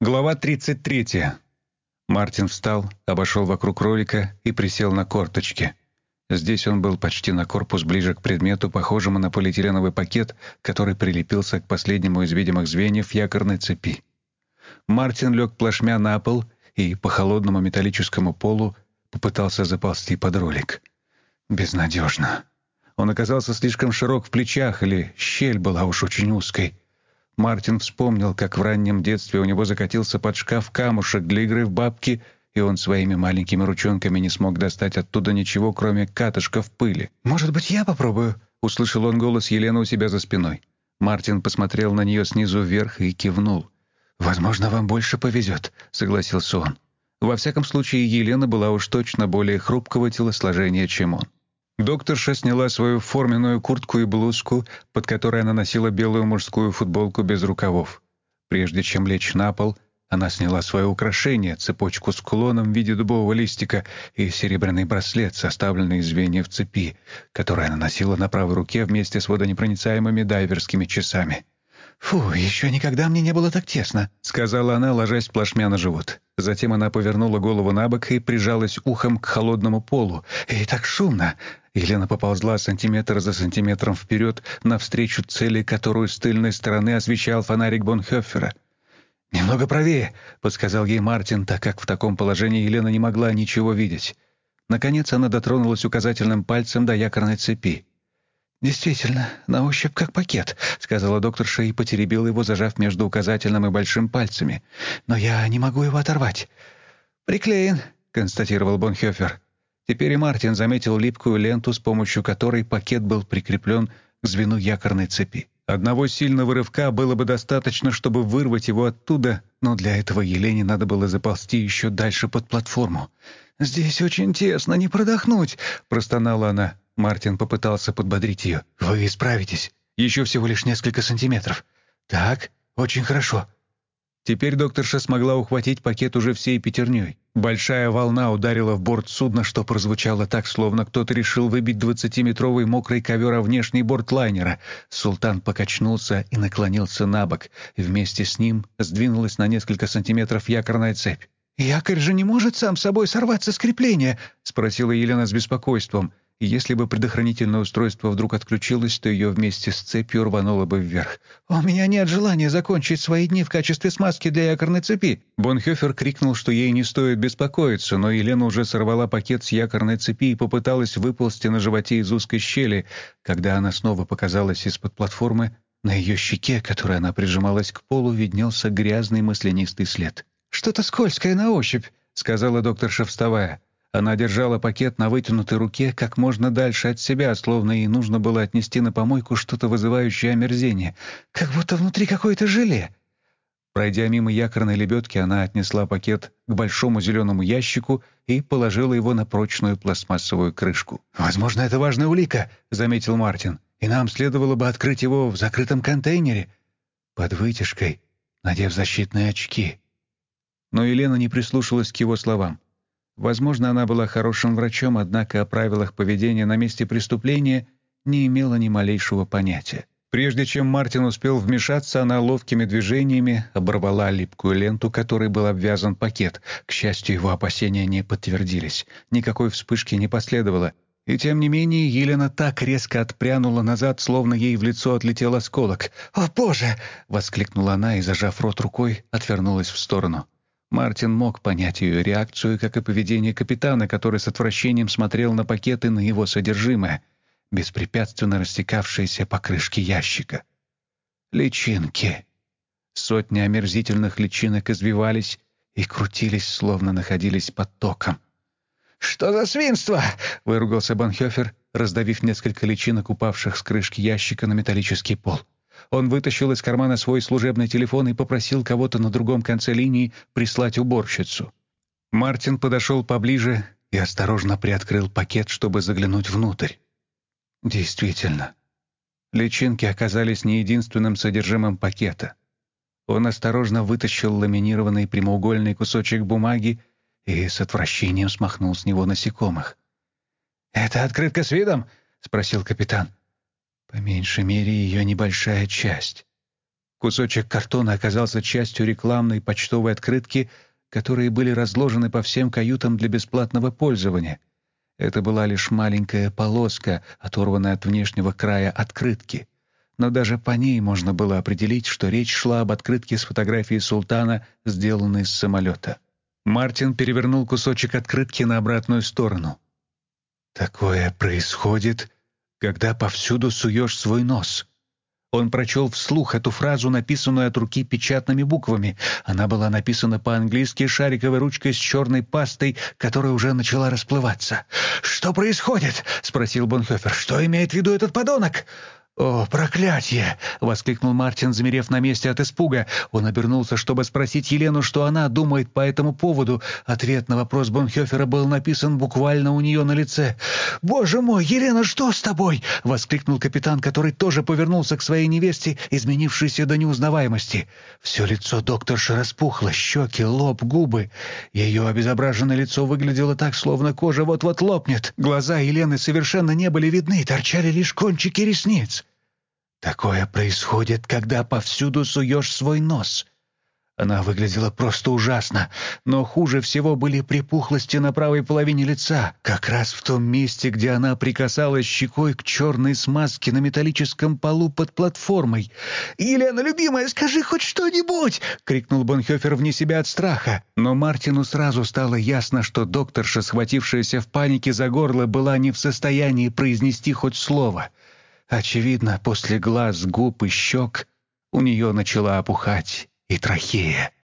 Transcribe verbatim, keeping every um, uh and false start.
Глава тридцать третья. Мартин встал, обошел вокруг ролика и присел на корточки. Здесь он был почти на корпус ближе к предмету, похожему на полиэтиленовый пакет, который прилепился к последнему из видимых звеньев якорной цепи. Мартин лег плашмя на пол и по холодному металлическому полу попытался заползти под ролик. Безнадежно. Он оказался слишком широк в плечах, или щель была уж очень узкой. Мартин вспомнил, как в раннем детстве у него закатился под шкаф камушек для игры в бабки, и он своими маленькими ручонками не смог достать оттуда ничего, кроме катышков пыли. «Может быть, я попробую?» — услышал он голос Елены у себя за спиной. Мартин посмотрел на нее снизу вверх и кивнул. «Возможно, вам больше повезет», — согласился он. Во всяком случае, Елена была уж точно более хрупкого телосложения, чем он. Докторша сняла свою форменную куртку и блузку, под которой она носила белую мужскую футболку без рукавов. Прежде чем лечь на пол, она сняла свое украшение, цепочку с кулоном в виде дубового листика и серебряный браслет, составленный из звеньев цепи, который она носила на правой руке вместе с водонепроницаемыми дайверскими часами. «Фу, еще никогда мне не было так тесно», — сказала она, ложась плашмя на живот. Затем она повернула голову на бок и прижалась ухом к холодному полу. «И так шумно!» Елена поползла сантиметр за сантиметром вперед навстречу цели, которую с тыльной стороны освещал фонарик Бонхёффера. «Немного правее», — подсказал ей Мартин, так как в таком положении Елена не могла ничего видеть. Наконец она дотронулась указательным пальцем до якорной цепи. «Действительно, на ощупь как пакет», — сказала докторша и потеребила его, зажав между указательным и большим пальцами. «Но я не могу его оторвать». «Приклеен», — констатировал Бонхёффер. Теперь и Мартин заметил липкую ленту, с помощью которой пакет был прикреплен к звену якорной цепи. Одного сильного рывка было бы достаточно, чтобы вырвать его оттуда, но для этого Елене надо было заползти еще дальше под платформу. «Здесь очень тесно, не продохнуть», — простонала она. Мартин попытался подбодрить ее. «Вы справитесь. Еще всего лишь несколько сантиметров. Так, очень хорошо». Теперь докторша смогла ухватить пакет уже всей пятерней. Большая волна ударила в борт судна, что прозвучало так, словно кто-то решил выбить двадцатиметровый мокрый ковер о внешний борт лайнера. Султан покачнулся и наклонился на бок. Вместе с ним сдвинулась на несколько сантиметров якорная цепь. «Якорь же не может сам собой сорваться с крепления?» — спросила Елена с беспокойством. И если бы предохранительное устройство вдруг отключилось, то ее вместе с цепью рвануло бы вверх. «У меня нет желания закончить свои дни в качестве смазки для якорной цепи!» Бонхёффер крикнул, что ей не стоит беспокоиться, но Елена уже сорвала пакет с якорной цепи и попыталась выползти на животе из узкой щели. Когда она снова показалась из-под платформы, на ее щеке, которой она прижималась к полу, виднелся грязный маслянистый след. «Что-то скользкое на ощупь», — сказала докторша, вставая. Она держала пакет на вытянутой руке как можно дальше от себя, словно ей нужно было отнести на помойку что-то вызывающее омерзение. «Как будто внутри какое-то желе». Пройдя мимо якорной лебедки, она отнесла пакет к большому зеленому ящику и положила его на прочную пластмассовую крышку. «Возможно, это важная улика», — заметил Мартин. «И нам следовало бы открыть его в закрытом контейнере под вытяжкой, надев защитные очки». Но Елена не прислушалась к его словам. Возможно, она была хорошим врачом, однако о правилах поведения на месте преступления не имела ни малейшего понятия. Прежде чем Мартин успел вмешаться, она ловкими движениями оборвала липкую ленту, которой был обвязан пакет. К счастью, его опасения не подтвердились. Никакой вспышки не последовало. И тем не менее Елена так резко отпрянула назад, словно ей в лицо отлетел осколок. «О, Боже!» — воскликнула она и, зажав рот рукой, отвернулась в сторону. Мартин мог понять ее реакцию, как и поведение капитана, который с отвращением смотрел на пакеты, на его содержимое, беспрепятственно растекавшиеся по крышке ящика. Личинки. Сотни омерзительных личинок извивались и крутились, словно находились под током. «Что за свинство?» — выругался Бонхёффер, раздавив несколько личинок, упавших с крышки ящика на металлический пол. Он вытащил из кармана свой служебный телефон и попросил кого-то на другом конце линии прислать уборщицу. Мартин подошел поближе и осторожно приоткрыл пакет, чтобы заглянуть внутрь. Действительно, личинки оказались не единственным содержимым пакета. Он осторожно вытащил ламинированный прямоугольный кусочек бумаги и с отвращением смахнул с него насекомых. «Это открытка с видом?» — спросил капитан. «По меньшей мере, ее небольшая часть». Кусочек картона оказался частью рекламной почтовой открытки, которые были разложены по всем каютам для бесплатного пользования. Это была лишь маленькая полоска, оторванная от внешнего края открытки. Но даже по ней можно было определить, что речь шла об открытке с фотографией султана, сделанной с самолета. Мартин перевернул кусочек открытки на обратную сторону. «Такое происходит, когда повсюду суешь свой нос». Он прочел вслух эту фразу, написанную от руки печатными буквами. Она была написана по-английски шариковой ручкой с черной пастой, которая уже начала расплываться. «Что происходит?» — спросил Бонхофер. «Что имеет в виду этот подонок?» «О, проклятие!» — воскликнул Мартин, замерев на месте от испуга. Он обернулся, чтобы спросить Елену, что она думает по этому поводу. Ответ на вопрос Бонхофера был написан буквально у нее на лице. «Боже мой, Елена, что с тобой?» — воскликнул капитан, который тоже повернулся к своей невесте, изменившейся до неузнаваемости. Все лицо докторши распухло, щеки, лоб, губы. Ее обезображенное лицо выглядело так, словно кожа вот-вот лопнет. Глаза Елены совершенно не были видны, торчали лишь кончики ресниц. «Такое происходит, когда повсюду суешь свой нос». Она выглядела просто ужасно, но хуже всего были припухлости на правой половине лица, как раз в том месте, где она прикасалась щекой к черной смазке на металлическом полу под платформой. «Елена, любимая, скажи хоть что-нибудь!» — крикнул Бонхофер вне себя от страха. Но Мартину сразу стало ясно, что докторша, схватившаяся в панике за горло, была не в состоянии произнести хоть слово. Очевидно, после глаз, губ и щек у нее начала опухать и трахея.